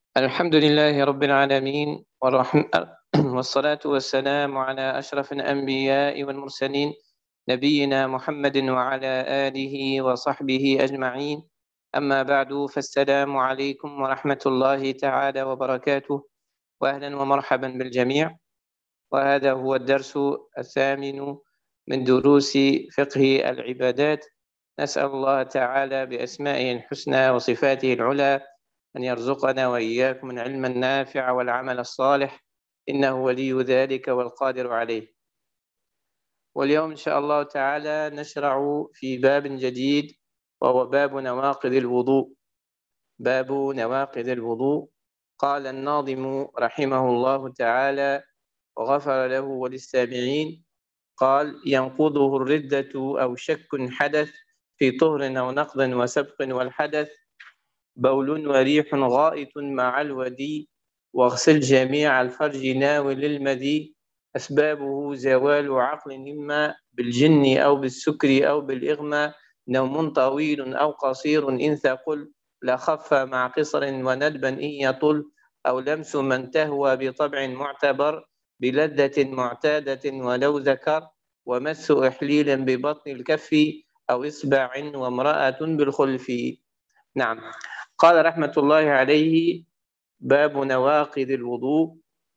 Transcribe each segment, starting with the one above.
الحمد لله رب العالمين والصلاة والسلام على أشرف الأنبياء والمرسلين نبينا محمد وعلى آله وصحبه أجمعين. أما بعد، فالسلام عليكم ورحمة الله تعالى وبركاته، وأهلا ومرحبا بالجميع. وهذا هو الدرس الثامن من دروس فقه العبادات. نسأل الله تعالى بأسمائه الحسنى وصفاته العلى أن يرزقنا وإياكم العلم النافع والعمل الصالح، إنه ولي ذلك والقادر عليه. واليوم إن شاء الله تعالى نشرع في باب جديد، وهو باب نواقض الوضوء. باب نواقض الوضوء. قال الناظم رحمه الله تعالى وغفر له وللسامعين: قال: ينقضه الردة أو شك حدث في طهر أو نقض وسبق والحدث، بول وريح غائط مع الودي، واغسل جميع الفرج ناول المدي. أسبابه زوال عقل إما بالجن أو بالسكر أو بالإغمى، نوم طويل أو قصير إن ثقل، لا خف مع قصر وندبا إن يطل، أو لمس من تهوى بطبع معتبر بلذة معتادة ولو ذكر، ومس إحليل ببطن الكف أو إصبع وامرأة بالخلف. نعم. قال رحمة الله عليه: باب نواقض الوضوء.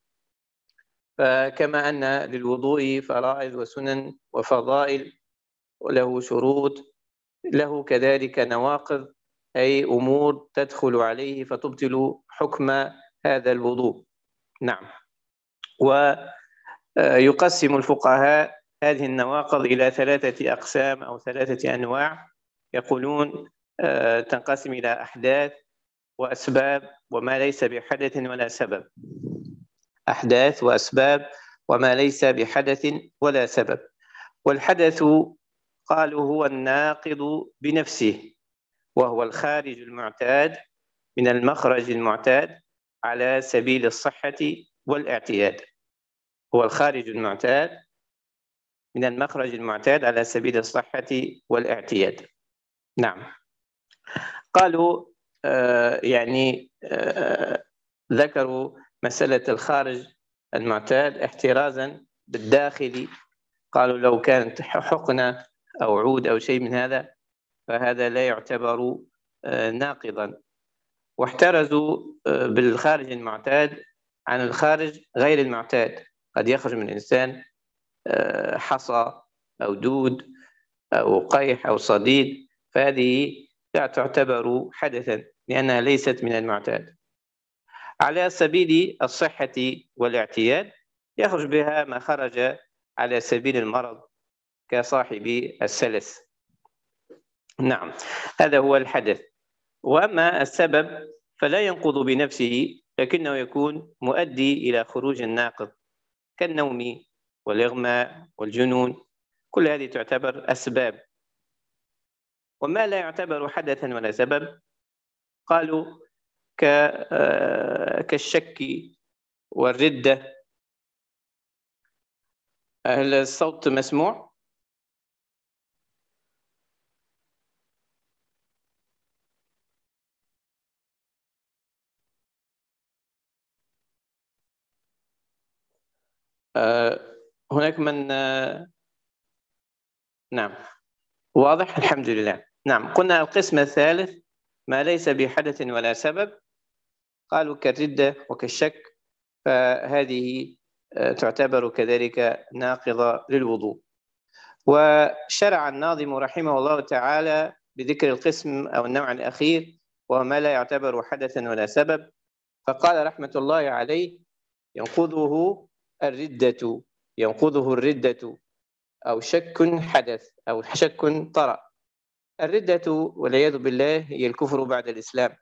فكما أن للوضوء فرائض وسنن وفضائل وله شروط، له كذلك نواقض، أي أمور تدخل عليه فتبطل حكم هذا الوضوء. نعم. ويقسم الفقهاء هذه النواقض إلى 3 أقسام أو 3 أنواع. يقولون تنقسم إلى أحداث وأسباب وما ليس بحدث ولا سبب. أحداث وأسباب وما ليس بحدث ولا سبب. والحدث قالوا هو الناقض بنفسه، وهو الخارج المعتاد من المخرج المعتاد على سبيل الصحة والاعتياد. هو الخارج المعتاد من المخرج المعتاد على سبيل الصحة والاعتياد. نعم. قالوا ذكروا مسألة الخارج المعتاد احترازا بالداخل. قالوا لو كانت حقنة أو عود أو شيء من هذا فهذا لا يعتبر ناقضا. واحترزوا بالخارج المعتاد عن الخارج غير المعتاد. قد يخرج من الإنسان حصى أو دود أو قيح أو صديد، فهذه لا تعتبر حدثا لأنها ليست من المعتاد. على سبيل الصحة والاعتياد يخرج بها ما خرج على سبيل المرض كصاحب السلس. نعم، هذا هو الحدث. وأما السبب فلا ينقض بنفسه، لكنه يكون مؤدي إلى خروج الناقض كالنوم والإغماء والجنون، كل هذه تعتبر أسباب. وما لا يعتبر حدثا ولا سبب قالوا كالشك والردة. هل الصوت مسموع؟ هناك من نعم، واضح الحمد لله. نعم، قلنا القسم الثالث ما ليس بحدث ولا سبب، قالوا كالردة وكالشك، فهذه تعتبر كذلك ناقضة للوضوء. وشرع الناظم رحمه الله تعالى بذكر القسم أو النوع الأخير وما لا يعتبر حدثا ولا سبب، فقال رحمة الله عليه: ينقضه الردة أو شك حدث أو شك طرأ. الردة والعياذ بالله هي الكفر بعد الإسلام،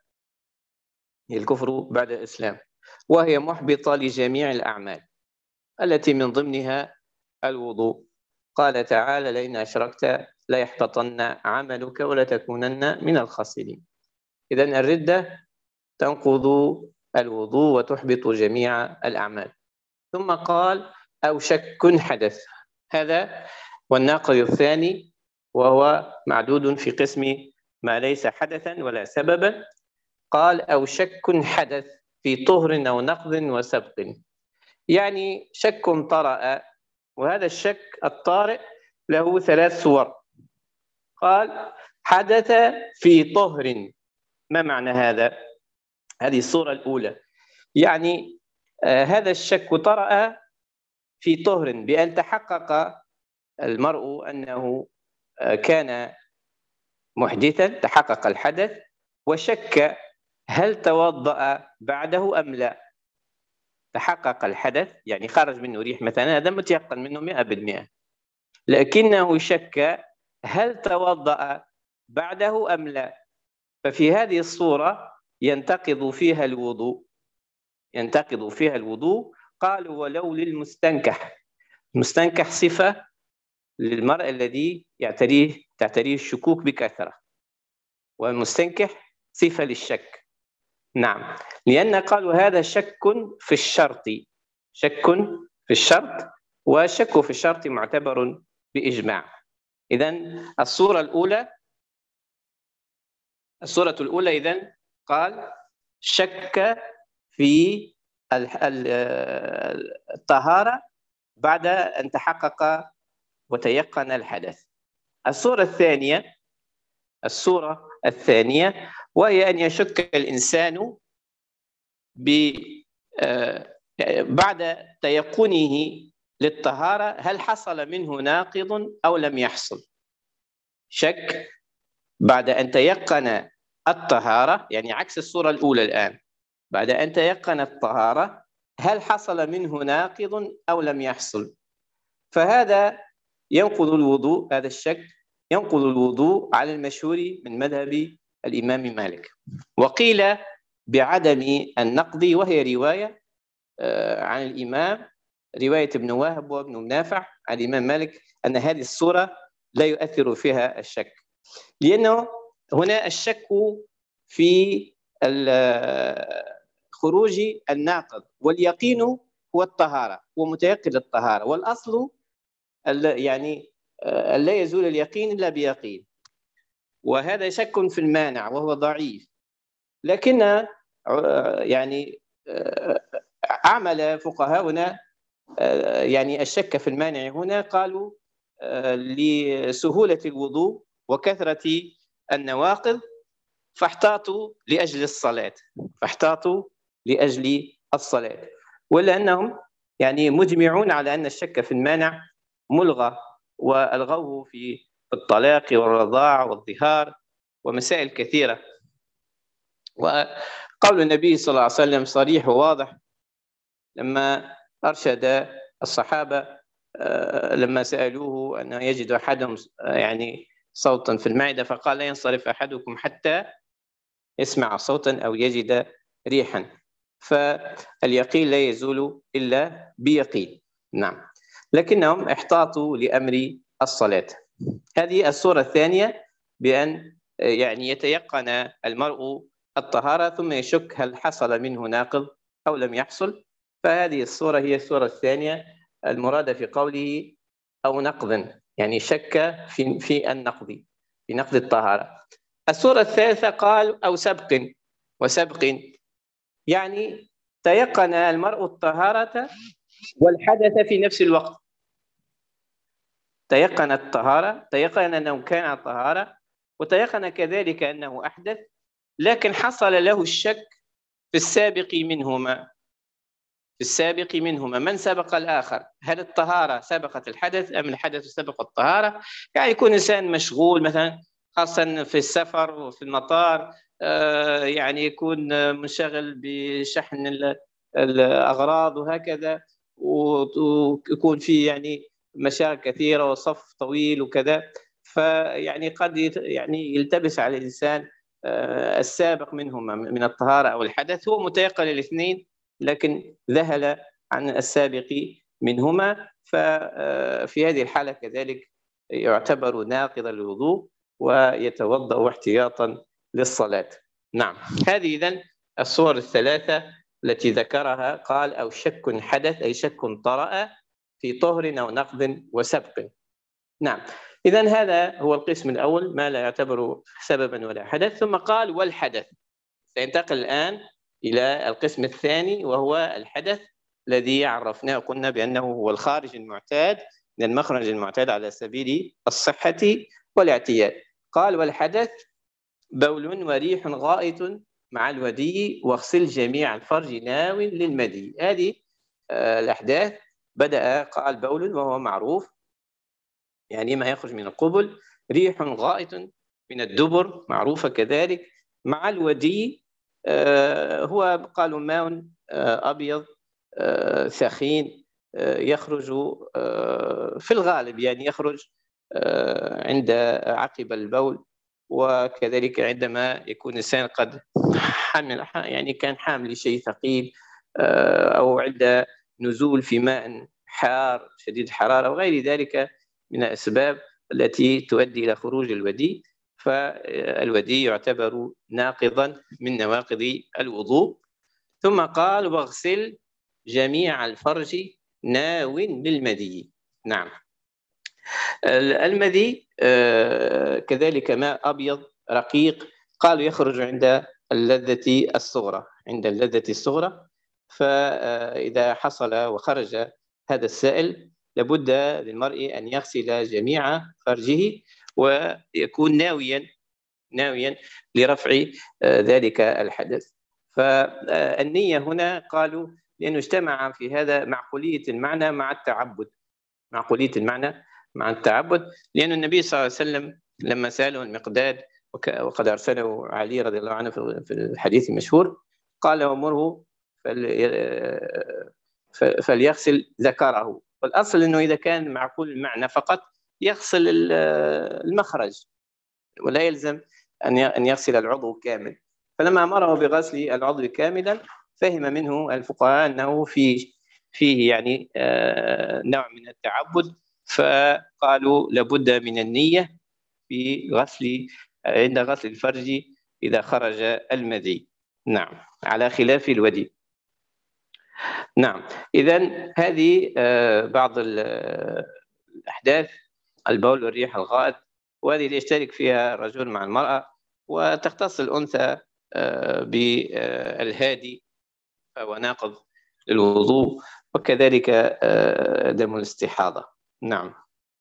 وهي محبطة لجميع الأعمال التي من ضمنها الوضوء. قال تعالى: لئن أشركت ليحبطن عملك ولتكونن من الخاسرين. إذن الردة تنقض الوضوء وتحبط جميع الأعمال. ثم قال: أو شك حدث، هذا والناقض الثاني، وهو معدود في قسم ما ليس حدثا ولا سببا. قال: أو شك حدث، في طهر أو نقض وسبق. يعني شك طرأ، وهذا الشك الطارئ له 3 صور. قال حدث في طهر. ما معنى هذا؟ هذه الصورة الأولى، يعني هذا الشك طرأ في طهر بأن تحقق المرء أنه كان محدثا، تحقق الحدث وشك هل توضأ بعده أم لا. تحقق الحدث يعني خرج منه ريح مثلا، هذا متيقن منه 100%، لكنه شك هل توضأ بعده أم لا. ففي هذه الصورة ينتقض فيها الوضوء، ينتقض فيها الوضوء. قالوا ولو للمستنكح. المستنكح صفة للمرء الذي تعتريه الشكوك بكثرة، والمستنكح صفة للشك. نعم، لأن قالوا هذا شك في الشرط، شك في الشرط، والشك في الشرط معتبر بإجماع. إذن الصورة الأولى إذن قال شك في الطهارة بعد أن تحقق وتيقن الحدث. الصورة الثانية وهي أن يشك الإنسان بعد تيقنه للطهارة هل حصل منه ناقض أو لم يحصل. شك بعد أن تيقن الطهارة، يعني عكس الصورة الأولى الآن، بعد أن تيقن الطهارة هل حصل منه ناقض أو لم يحصل. فهذا ينقض الوضوء، هذا الشك ينقض الوضوء على المشهور من مذهب الإمام مالك. وقيل بعدم النقض، وهي رواية عن الإمام، رواية ابن وهب وابن منافع عن الإمام مالك، أن هذه الصورة لا يؤثر فيها الشك، لأنه هنا الشك في خروج الناقض، واليقين هو الطهارة ومتيقن الطهارة، والأصل يعني لا يزول اليقين إلا بيقين، وهذا شك في المانع وهو ضعيف. لكن يعني عمل فقهاؤنا يعني الشك في المانع هنا، قالوا لسهولة الوضوء وكثرة النواقض فاحتاطوا لأجل الصلاة، ولا أنهم يعني مجمعون على أن الشك في المانع ملغى، وألغوه في الطلاق والرضاع والظهار ومسائل كثيرة. وقول النبي صلى الله عليه وسلم صريح وواضح لما أرشد الصحابة لما سألوه أن يجد أحدهم يعني صوتا في المعدة، فقال لا ينصرف أحدكم حتى يسمع صوتا أو يجد ريحا. فاليقين لا يزول إلا بيقين. نعم، لكنهم احتاطوا لأمر الصلاة. هذه الصورة الثانية، بأن يعني يتيقن المرء الطهارة ثم يشك هل حصل منه ناقض أو لم يحصل. فهذه الصورة هي الصورة الثانية المرادة في قوله أو نقض، يعني شك في النقض، في نقض الطهارة. الصورة الثالثة قال أو سبق وسبق، يعني تيقن المرء الطهارة والحدث في نفس الوقت. تيقن الطهارة، تيقن أنه كان على الطهارة، وتيقن كذلك أنه أحدث، لكن حصل له الشك في السابق منهما. من سبق الآخر؟ هل الطهارة سبقت الحدث أم الحدث سبق الطهارة؟ يعني يكون إنسان مشغول مثلا، خاصة في السفر وفي المطار، يعني يكون منشغل بشحن الأغراض وهكذا، ويكون في يعني مشاغل كثيرة وصف طويل وكذا، فيعني قد يعني يلتبس على الإنسان السابق منهما من الطهارة أو الحدث. هو متيقن الاثنين لكن ذهل عن السابق منهما، ففي هذه الحالة كذلك يعتبر ناقضا للوضوء ويتوضأ احتياطا للصلاة. نعم، هذه إذن الصور الثلاثة التي ذكرها. قال أو شك حدث، أي شك طرأ في طهر أو نقض وسبق. نعم، إذن هذا هو القسم الأول، ما لا يعتبر سببا ولا حدث. ثم قال والحدث. سينتقل الآن إلى القسم الثاني، وهو الحدث الذي عرفناه، قلنا بأنه هو الخارج المعتاد من المخرج المعتاد على سبيل الصحة والاعتياد. قال: والحدث بول وريح غائط مع الودي واغسل جميع الفرج ناو للمدي. هذه الأحداث بدأ، قال بول وهو معروف يعني ما يخرج من القبل، ريح غائط من الدبر معروفة كذلك، مع الودي هو قالوا ماء أبيض ثخين يخرج في الغالب، يعني يخرج عند عقب البول، وكذلك عندما يكون الإنسان قد حمل، يعني كان حامل شيء ثقيل، أو عند نزول في ماء حار شديد الحرارة وغير ذلك من الأسباب التي تؤدي إلى خروج الودي. فالودي يعتبر ناقضا من نواقض الوضوء. ثم قال: واغسل جميع الفرج ناو للمدي. نعم، المدي كذلك ماء أبيض رقيق، قالوا يخرج عند اللذة الصغرى، عند اللذة الصغرى. فإذا حصل وخرج هذا السائل لابد للمرء أن يغسل جميع فرجه ويكون ناويا لرفع ذلك الحدث. فالنية هنا قالوا لأنه اجتمع في هذا معقولية المعنى مع التعبد، معقولية المعنى مع التعبد، لأن النبي صلى الله عليه وسلم لما سأله المقداد، وقد أرسله علي رضي الله عنه في الحديث المشهور، قال: ومره فليغسل ذكره. والأصل أنه إذا كان معقول المعنى فقط يغسل المخرج ولا يلزم أن يغسل العضو كامل. فلما أمره بغسل العضو كاملا فهم منه الفقهاء أنه فيه يعني نوع من التعبد، فقالوا لابد من النية في غسل عند غسل الفرج إذا خرج المذي. نعم، على خلاف الودي. نعم، إذن هذه بعض الأحداث: البول والريح الغائط، وهذه اللي يشترك فيها الرجل مع المرأة، وتختص الأنثى بالهادي فهو ناقض للوضوء، وكذلك دم الاستحاضة. نعم،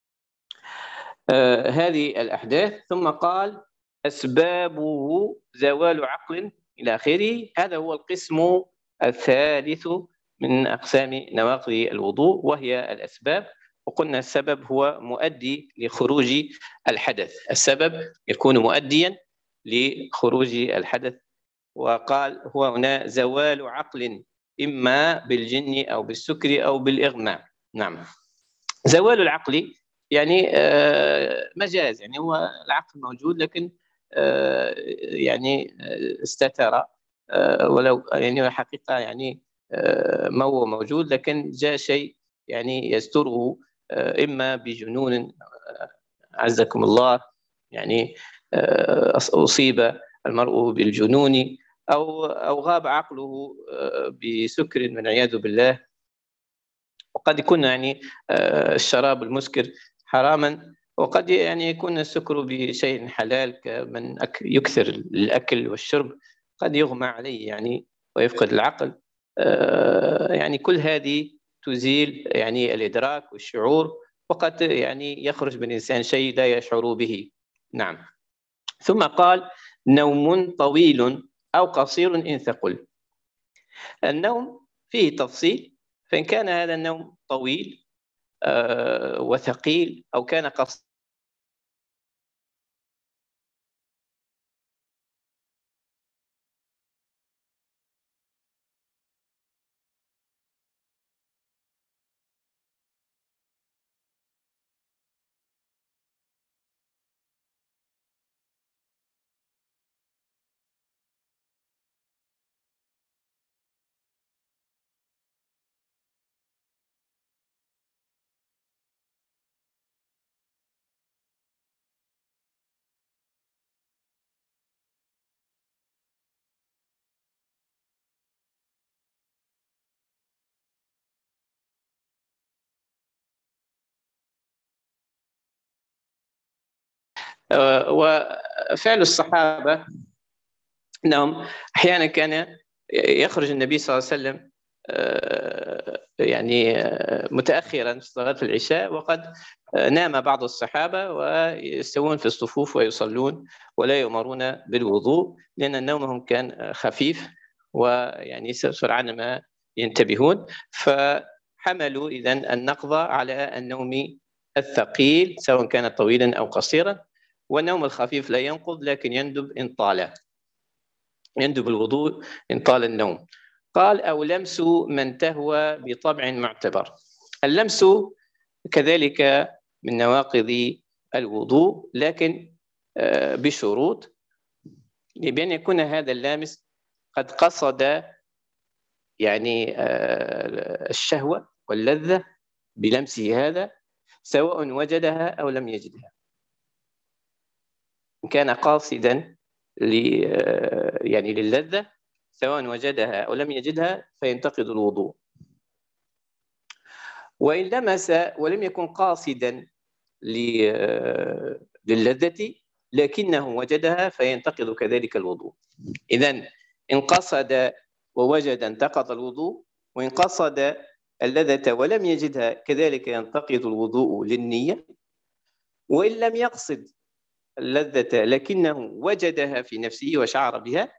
هذه الأحداث. ثم قال: أسبابه زوال عقل إلى آخره. هذا هو القسم الثالث من أقسام نواقض الوضوء، وهي الأسباب. وقلنا السبب هو مؤدي لخروج الحدث، السبب يكون مؤديا لخروج الحدث. وقال هو هنا زوال عقل، إما بالجن أو بالسكر أو بالإغماء. نعم، زوال العقل يعني مجاز، يعني هو العقل موجود لكن يعني استتر، ولو يعني حقيقة يعني ما هو موجود، لكن جاء شيء يعني يستره، إما بجنون عزكم الله، يعني أصيب المرء بالجنون، أو غاب عقله بسكر والعياذ بالله. وقد يكون يعني الشراب المسكر حراما، وقد يعني يكون السكر بشيء حلال، كمن يكثر الأكل والشرب قد يغمى عليه يعني ويفقد العقل. يعني كل هذه تزيل يعني الإدراك والشعور، وقد يعني يخرج من الإنسان شيء لا يشعر به. نعم. ثم قال: نوم طويل أو قصير إن ثقل. النوم فيه تفصيل، فإن كان هذا النوم طويل وثقيل أو كان قصير وفعل الصحابة أنهم أحيانا كان يخرج النبي صلى الله عليه وسلم يعني متأخرا في صلاة العشاء، وقد نام بعض الصحابة ويستوون في الصفوف ويصلون ولا يؤمرون بالوضوء، لأن نومهم كان خفيف ويعني سرعان ما ينتبهون، فحملوا إذن النقض على النوم الثقيل سواء كان طويلا أو قصيرا. والنوم الخفيف لا ينقض لكن يندب إن طال، يندب الوضوء إن طال النوم. قال: أو لمس من تهوى بطبع معتبر. اللمس كذلك من نواقض الوضوء، لكن بشروط، بأن يكون هذا اللامس قد قصد يعني الشهوة واللذة بلمسه هذا، سواء وجدها أو لم يجدها. إن كان قاصدا يعني للذة سواء وجدها أو لم يجدها فينتقض الوضوء. وإن لمس ولم يكن قاصدا للذة لكنه وجدها فينتقض كذلك الوضوء. إذن إن قصد ووجد انتقض الوضوء، وإن قصد اللذة ولم يجدها كذلك ينتقض الوضوء للنية. وإن لم يقصد اللذة لكنه وجدها في نفسه وشعر بها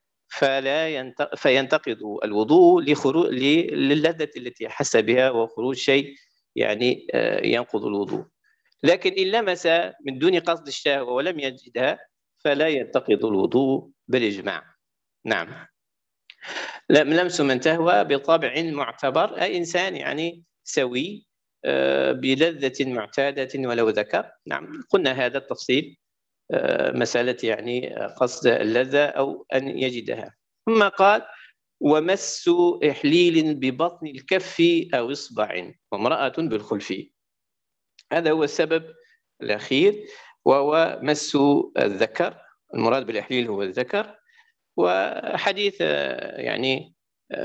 فينتقض الوضوء للذة التي حس بها وخروج شيء يعني ينقض الوضوء. لكن إن لمس من دون قصد الشهوة ولم يجدها فلا ينتقض الوضوء بالإجماع. نعم. لمس من تهوى بطبع معتبر، أي إنسان يعني سوي بلذة معتادة ولو ذكر. نعم، قلنا هذا التفصيل، مسألة يعني قصد اللذة أو أن يجدها. ثم قال: ومس إحليل ببطن الكف أو إصبع وامرأة بالخلف. هذا هو السبب الأخير، وهو مس الذكر. المراد بالإحليل هو الذكر. وحديث يعني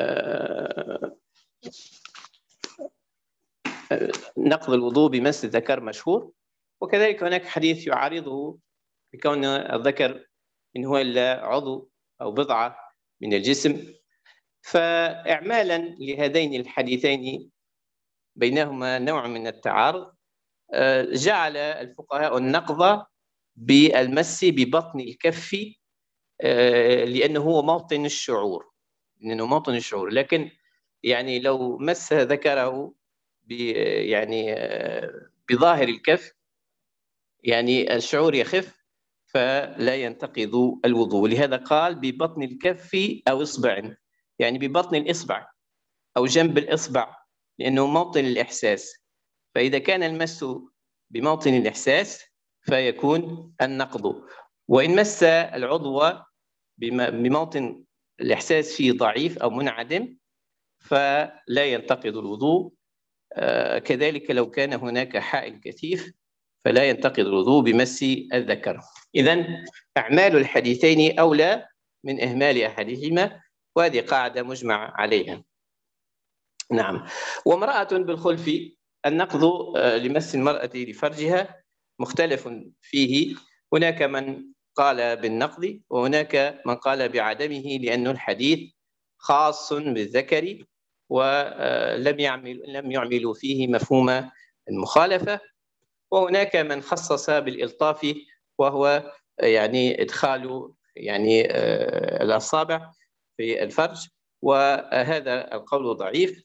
نقض الوضوء بمس الذكر مشهور، وكذلك هناك حديث يعارضه بكون الذكر إن هو إلا عضو أو بضعة من الجسم. فإعمالا لهذين الحديثين بينهما نوع من التعارض، جعل الفقهاء النقض بالمس ببطن الكف لأنه هو موطن الشعور، لكن يعني لو مس ذكره يعني بظاهر الكف يعني الشعور يخف فلا ينتقض الوضوء. لهذا قال ببطن الكف أو إصبع، يعني ببطن الإصبع أو جنب الإصبع، لأنه موطن الإحساس. فإذا كان المس بموطن الإحساس فيكون النقض. وإن مس العضو بموطن الإحساس فيه ضعيف أو منعدم فلا ينتقض الوضوء. كذلك لو كان هناك حائل كثيف فلا ينتقض الوضوء بمس الذكر. إذن أعمال الحديثين أولى من إهمال أحدهما، وهذه قاعدة مجمع عليها. نعم. وامرأة بالخلف، النقض لمس المرأة لفرجها مختلف فيه. هناك من قال بالنقض وهناك من قال بعدمه، لأن الحديث خاص بالذكر ولم يعملوا فيه مفهوم المخالفة. وهناك من خصص بالإلطاف، وهو يعني إدخال يعني الأصابع في الفرج، وهذا القول ضعيف.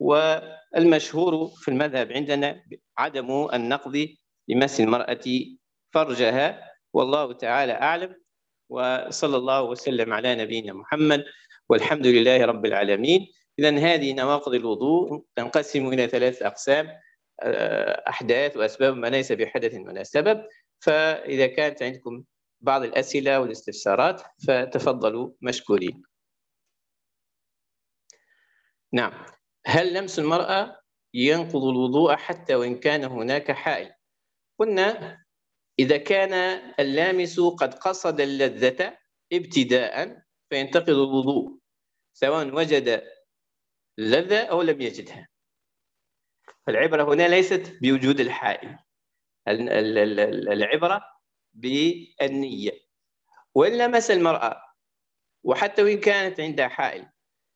والمشهور في المذهب عندنا عدم النقض لمس المرأة فرجها، والله تعالى أعلم. وصلى الله وسلم على نبينا محمد، والحمد لله رب العالمين. إذن هذه نواقض الوضوء تنقسم إلى 3 أقسام: أحداث وأسباب ما ليس بحدث ولا سبب. فإذا كانت عندكم بعض الأسئلة والاستفسارات فتفضلوا مشكورين. نعم. هل لمس المرأة ينقض الوضوء حتى وإن كان هناك حائل؟ قلنا إذا كان اللامس قد قصد اللذة ابتداء فينتقض الوضوء سواء وجد اللذة أو لم يجدها. فالعبرة هنا ليست بوجود الحائل، العبرة بالنية. وإن لمس المرأة وحتى وإن كانت عندها حائل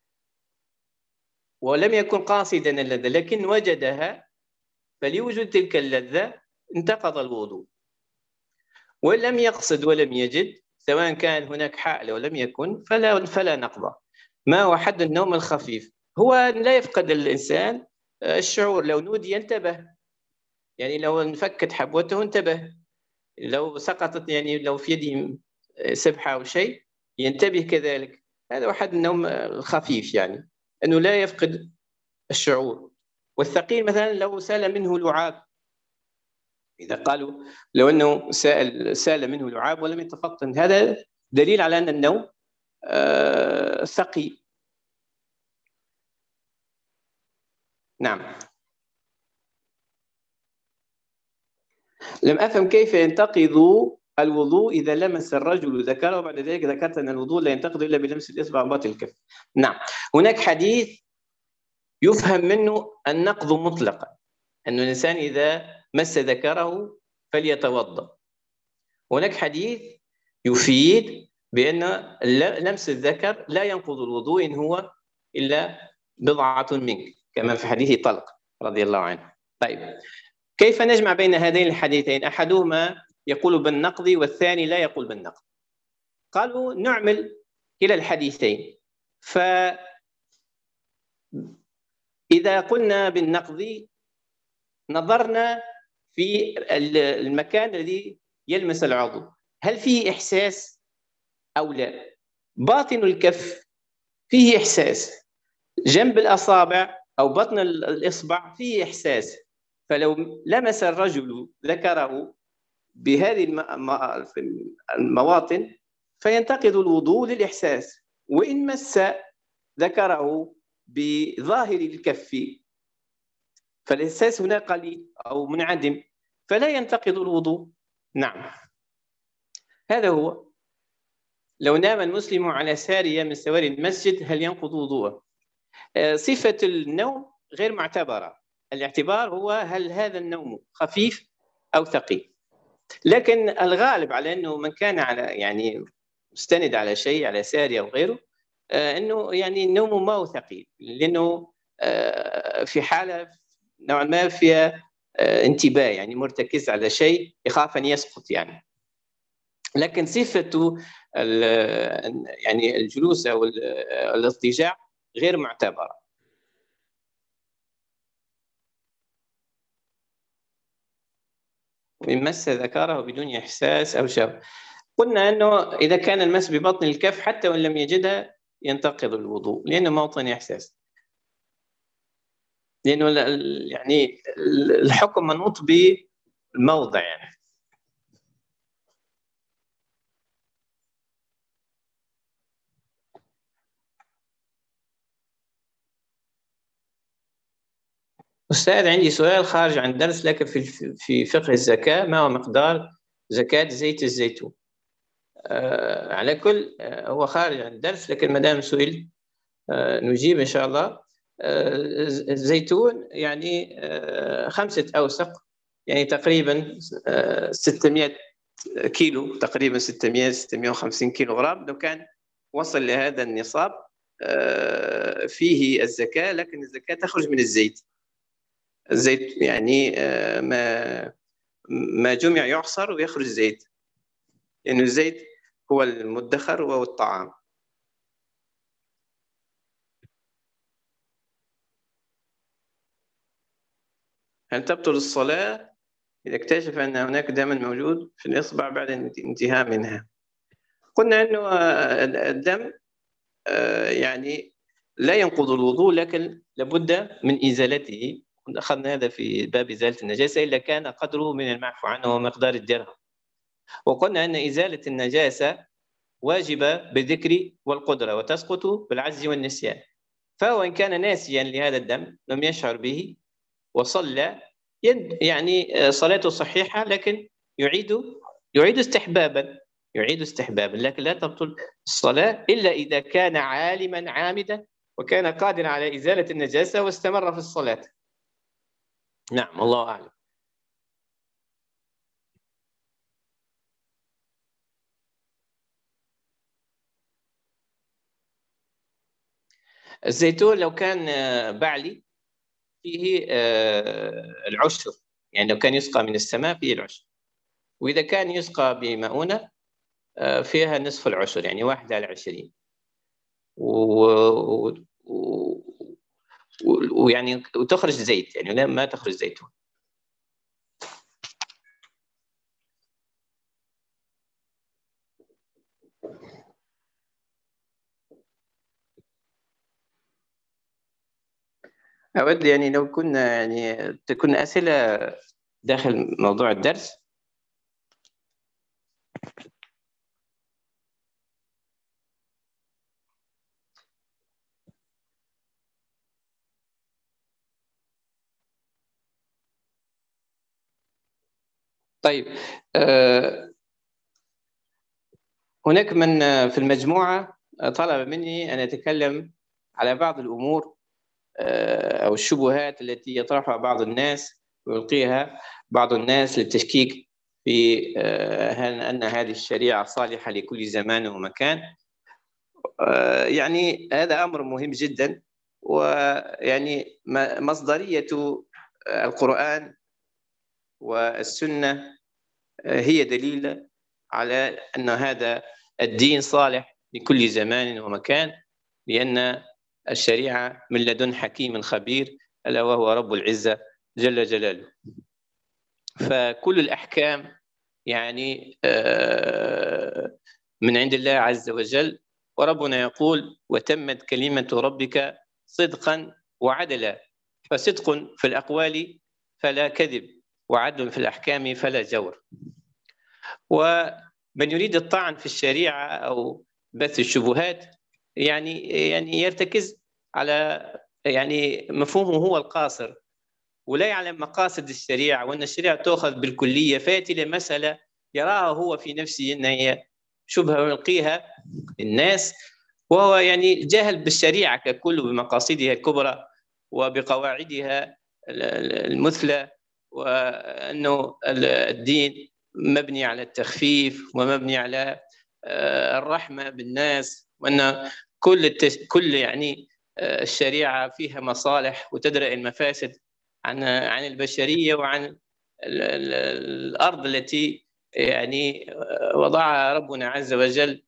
ولم يكن قاصدا اللذة لكن وجدها، فلوجود تلك اللذة انتقض الوضوء. وإن لم يقصد ولم يجد، سواء كان هناك حائل أو لم يكن، فلا نقض. ما هو حد النوم الخفيف؟ هو لا يفقد الإنسان الشعور. لو نودي ينتبه، يعني لو انفكت حبوته انتبه، لو سقطت يعني لو في يده سبحة أو شيء ينتبه كذلك. هذا هو حد النوم الخفيف، يعني أنه لا يفقد الشعور. والثقيل مثلا لو سال منه لعاب، إذا قالوا لو أنه سال منه لعاب ولم يتفطن، هذا دليل على أن النوم ثقيل. نعم. لم أفهم كيف ينتقض الوضوء إذا لمس الرجل ذكره وبعد ذلك ذكرت أن الوضوء لا ينتقض إلا بلمس الإصبع وباطن الكف. نعم، هناك حديث يفهم منه النقض مطلقا، أن الإنسان إذا مس ذكره فليتوضأ. هناك حديث يفيد بأن لمس الذكر لا ينقض الوضوء إن هو إلا بضعة منك، كما في حديث طلق رضي الله عنه. طيب، كيف نجمع بين هذين الحديثين؟ أحدهما يقول بالنقض والثاني لا يقول بالنقض. قالوا نعمل كلا الحديثين، فإذا قلنا بالنقض نظرنا في المكان الذي يلمس العضو، هل فيه إحساس أو لا؟ باطن الكف فيه إحساس، جنب الأصابع أو بطن الإصبع فيه إحساس. فلو لمس الرجل ذكره بهذه المواطن فينتقض الوضوء للإحساس، وإن مس ذكره بظاهر الكف فالإحساس هنا قليل أو منعدم فلا ينتقض الوضوء. نعم، هذا هو. لو نام المسلم على سارية من سواري المسجد هل ينقض وضوءه؟ صفة النوم غير معتبرة، الاعتبار هو هل هذا النوم خفيف أو ثقيل. لكن الغالب على أنه من كان على يعني مستند على شيء، على سارية أو غيره، أنه يعني النوم ما هو ثقيل، لأنه في حالة نوعا ما فيها انتباه، يعني مرتكز على شيء يخاف أن يسقط يعني. لكن صفة يعني الجلوس أو الاضطجاع غير معتبرة. من مس ذكره بدون إحساس أو شعور، قلنا أنه إذا كان المس ببطن الكف حتى وإن لم يجدها ينتقض الوضوء، لأنه موطن إحساس، لأنه يعني الحكم منوط بالموضع يعني. أستاذ، عندي سؤال خارج عن الدرس لكن في فقه الزكاة، ما هو مقدار زكاة زيت الزيتون؟ على كل هو خارج عن الدرس لكن ما دام سئل نجيب إن شاء الله. الزيتون يعني 5 أوسق، يعني تقريبا 600 كيلو، تقريبا 650 كيلو غرام. لو كان وصل لهذا النصاب فيه الزكاة، لكن الزكاة تخرج من الزيت. الزيت يعني ما جمع يعصر ويخرج زيت، لأن يعني الزيت هو المدخر وهو الطعام. هل تبطل الصلاة إذا اكتشف أن هناك دما موجود في الإصبع بعد انتهاء منها؟ قلنا أنه الدم يعني لا ينقض الوضوء، لكن لابد من إزالته. أخذنا هذا في باب إزالة النجاسة إلا كان قدره من المعفو عنه ومقدار الدرهم. وقلنا أن إزالة النجاسة واجبة بالذكر والقدرة وتسقط بالعجز والنسيان. فهو إن كان ناسيا لهذا الدم لم يشعر به وصلى يعني صلاته صحيحة، لكن يعيد استحبابا لكن لا تبطل الصلاة إلا إذا كان عالما عامدا وكان قادرا على إزالة النجاسة واستمر في الصلاة. نعم، الله أعلم. الزيتون لو كان بعلي فيه العشر، يعني لو كان يسقى من السماء فيه العشر، وإذا كان يسقى بمؤونة فيها نصف العشر، يعني 1/20. ويعني وتخرج زيت، يعني لا ما تخرج زيتون. أود يعني لو كنا يعني تكون أسئلة داخل موضوع الدرس. طيب، هناك من في المجموعة طلب مني أن أتكلم على بعض الأمور أو الشبهات التي يطرحها بعض الناس ويلقيها بعض الناس للتشكيك في أن هذه الشريعة صالحة لكل زمان ومكان. يعني هذا أمر مهم جدا، ويعني مصدرية القرآن والسنة هي دليل على أن هذا الدين صالح لكل زمان ومكان، لأن الشريعة من لدن حكيم خبير ألا وهو رب العزة جل جلاله. فكل الأحكام يعني من عند الله عز وجل، وربنا يقول: وتمت كلمة ربك صدقا وعدلا. فصدق في الأقوال فلا كذب، وعدل في الأحكام فلا جور. ومن يريد الطعن في الشريعة أو بث الشبهات يعني يرتكز على يعني مفهومه هو القاصر، ولا يعلم مقاصد الشريعة وأن الشريعة تؤخذ بالكلية، فيأتي لمسألة يراها هو في نفسه أن هي شبهة ويلقيها الناس، وهو يعني جاهل بالشريعة ككل، بمقاصدها الكبرى وبقواعدها المثلى، وأنه الدين مبني على التخفيف ومبني على الرحمة بالناس، وأن كل يعني الشريعة فيها مصالح وتدرأ المفاسد عن البشرية وعن الأرض التي يعني وضعها ربنا عز وجل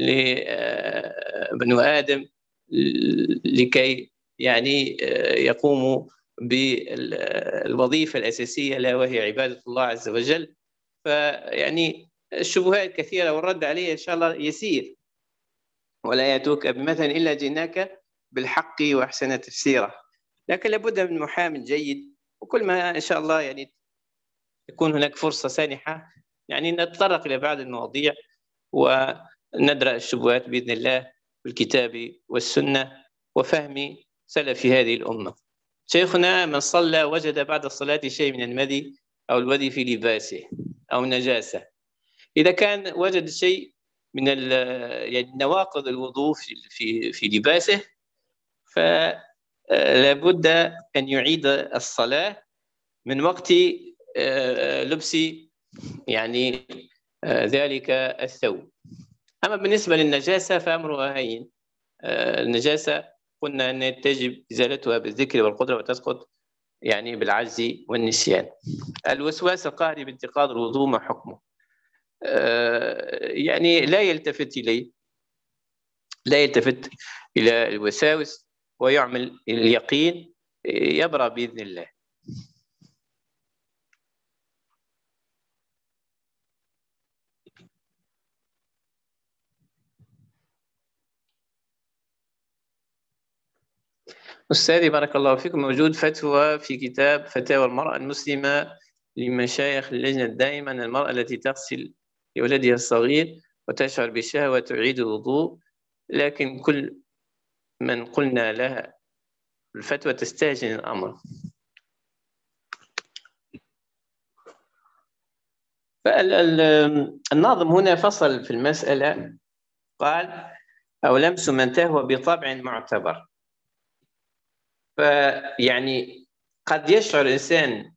لبنو آدم لكي يعني يقوموا بالوظيفة الأساسية لا وهي عبادة الله عز وجل. فيعني الشبهات كثيرة والرد عليها إن شاء الله يسير، ولا يأتوك بمثل إلا جئناك بالحق وأحسن تفسيرا. لكن لابد من محامٍ جيد، وكل ما إن شاء الله يعني تكون هناك فرصة سانحة يعني نتطرق إلى بعض المواضيع وندرأ الشبهات بإذن الله بالكتاب والسنة وفهم سلف هذه الأمة. شيخنا: من صلى وجد بعد الصلاة شيء من المذي أو الودي في لباسه أو نجاسة. إذا كان وجد شيء من يعني نواقض الوضوء في لباسه، فلا بد أن يعيد الصلاة من وقت لبس يعني ذلك الثوب. أما بالنسبة للنجاسة فأمرها هين. النجاسة قلنا أن تجب إزالتها بالذكر والقدرة وتسقط يعني بالعجز والنسيان. الوسواس القهري بانتقاض الوضوء ما حكمه؟ يعني لا يلتفت إليه، لا يلتفت إلى الوساوس ويعمل اليقين، يبرأ بإذن الله. أستاذي بارك الله فيكم، موجود فتوى في كتاب فتاوى المرأة المسلمة لمشايخ اللجنة الدائمة أن المرأة التي تغسل لولدها الصغير وتشعر بالشهوة تعيد الوضوء، لكن كل من قلنا لها الفتوى تستهجن الأمر. فالناظم هنا فصل في المسألة، قال: أو لمس من تهوى بطبع معتبر. فيعني قد يشعر الإنسان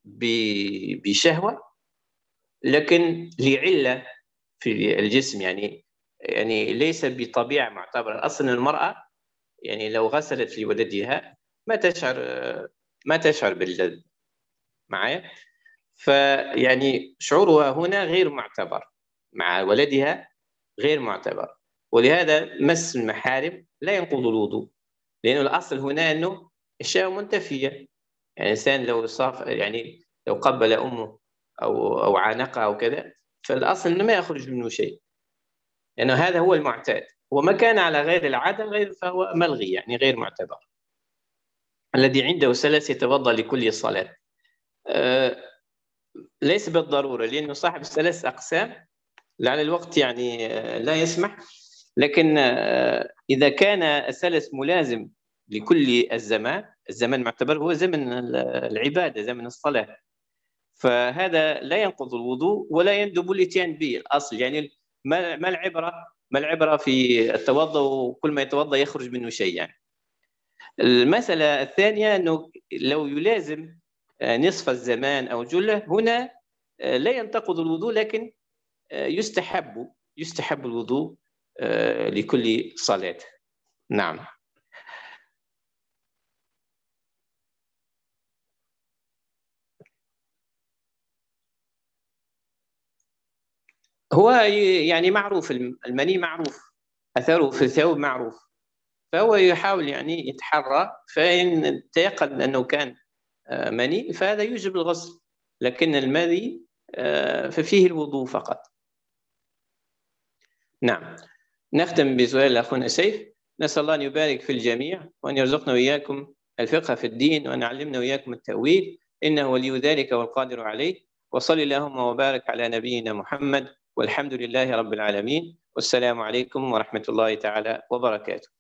بشهوة لكن لعلة في الجسم، يعني ليس بطبيعة معتبرة. أصلا المرأة يعني لو غسلت لولدها ما تشعر باللذة معايا. فيعني شعورها هنا غير معتبر مع ولدها، غير معتبر. ولهذا مس المحارم لا ينقض الوضوء، لأنه الأصل هنا أنه الشهوة منتفية. يعني الإنسان لو صاف، يعني لو قبل أمه أو عانقها أو كذا، فالأصل أنه ما يخرج منه شيء، لأنه هذا هو المعتاد. وما كان على غير العادة فهو ملغي، يعني غير معتبر. الذي عنده سلس يتوضأ لكل صلاة. ليس بالضرورة، لأنه صاحب السلس أقسام، لعل الوقت يعني لا يسمح. لكن إذا كان السلس ملازم لكل الزمان معتبر هو زمن العبادة، زمن الصلاة، فهذا لا ينقض الوضوء ولا يندب الاتيان به. الأصل يعني ما العبرة في التوضؤ وكل ما يتوضأ يخرج منه شيء يعني. المسألة الثانية أنه لو يلازم نصف الزمان أو جله، هنا لا ينتقض الوضوء، لكن يستحب الوضوء لكل صلاة. نعم. هو يعني معروف، المني معروف، أثره في الثوب معروف، فهو يحاول يعني يتحرى، فإن تيقن أنه كان مني فهذا يوجب الغسل، لكن المذي ففيه الوضوء فقط. نعم. نختم بسؤال أخونا سيف. نسأل الله أن يبارك في الجميع، وأن يرزقنا وإياكم الفقه في الدين، وأن يعلمنا وإياكم التأويل، إنه ولي ذلك والقادر عليه. وصل اللهم وبارك على نبينا محمد، والحمد لله رب العالمين، والسلام عليكم ورحمة الله تعالى وبركاته.